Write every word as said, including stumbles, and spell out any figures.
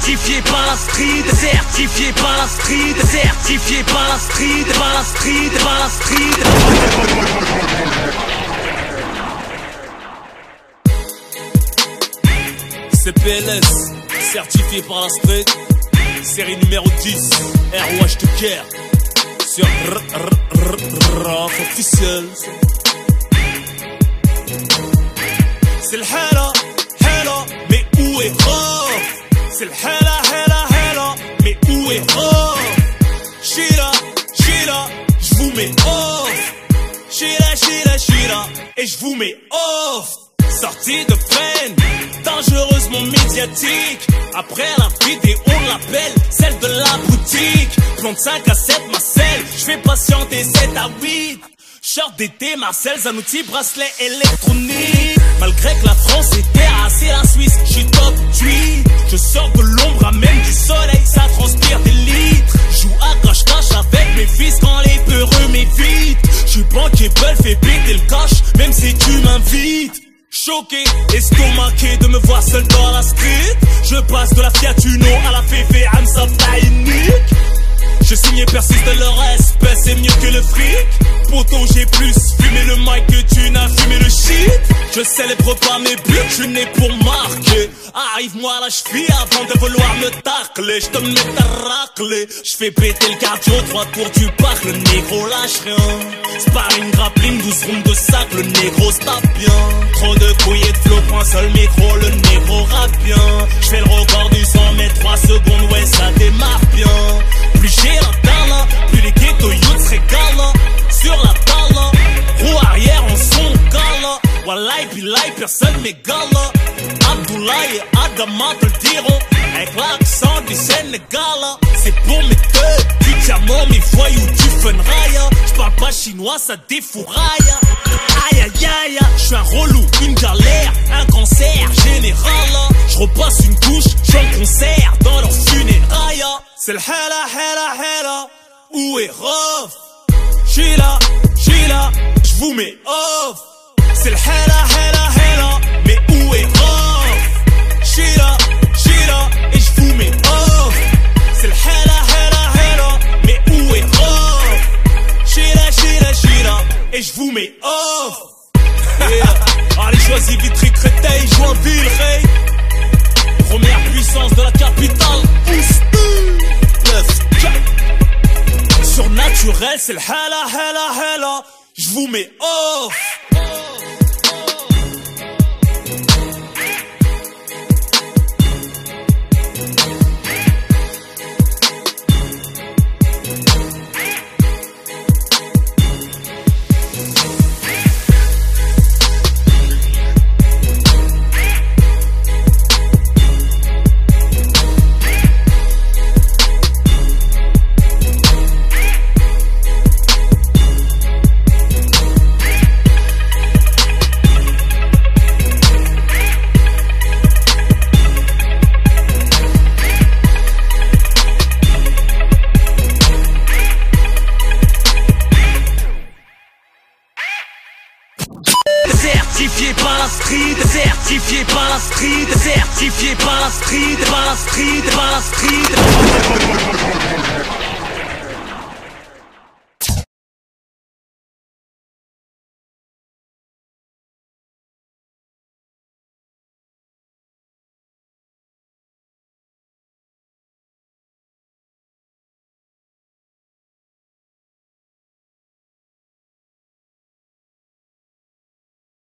certifié par la street, certifié par la street, certifié par la street, par la street, par la street. C P L S, certifié par la street, série numéro dix, R O H de guerre, sur Raf officiel. C'est le Hela, Hela, mais où est Raf? C'est le Hela, Hela, Hela, mais où est Raf? Shira, Shira, j'vous mets off. Shira, Shira, Shira, et j'vous mets off. Sortie de freine, dangereusement médiatique. Après la vidéo, on l'appelle celle de la boutique. Plante cinq à sept Marcel, j'fais patienter sept à huit. Short d'été, Marcel, Zanouti, bracelet électronique. Malgré que la France est terrassée, la Suisse, j'suis top huit. Je sors de l'ombre, amène du soleil, ça transpire des litres. Joue à cache-cache avec mes fils quand les peureux m'évitent. J'suis bankable, fais péter le cash, même si tu m'invites. Choqué, estomaqué de me voir seul dans la street. Je passe de la Fiat Uno à la Féfé, I'm so unique. Je signe et persiste de leur respect, c'est mieux que le fric. Poto, j'ai plus fumé le mic que tu n'as fumé le shit. Je célèbre pas mes buts, je suis né pour marquer. Arrive-moi à la cheville avant de vouloir me tacler. Je te mets ta raclée, je fais péter le cardio, trois tours du parc, le négro lâche rien. Sparring, grappling, douze rounds de sac, le négro se tape bien. Trop de couilles et de flow, pour un seul micro, le négro rappe bien. Je fais le record du cent mètres, trois secondes, ouais ça démarre bien. Plus j'ai la dalle, plus les ghetto youths régalent. Sur la dalle, roue arrière en son gala. Wallahi billahi, personne m'égale. Abdoulaye et Adama te le diront, avec l'accent du Sénégal. C'est pour mes deux, du diamant, mes voyous, du fun raya. J'parle pas chinois, ça défouraille. Aïe aïe aïe, j'suis un relou, une galère, un cancer général. J'repasse une couche, j'en concert dans leur funérailles. C'est le Hela, Hela, Hela, où est Raf? J'suis là, j'suis là, j'vous mets off. C'est le Hela, Hela, Hela, mais où est Raf? J'suis là, j'suis là, et j'vous mets off. C'est le Hela, Hela, Hela, mais où est Raf? J'suis là, j'suis là, j'suis là, et j'vous mets off. Yeah. Allez, choisis Vitry, Créteil, Joinville, Ray. Première puissance de la capitale. Surnaturel, c'est le Hela, Hela, Hela. J'vous mets off. Certifié par la street, certifié par la street, certifié par la street, par la street, par la street.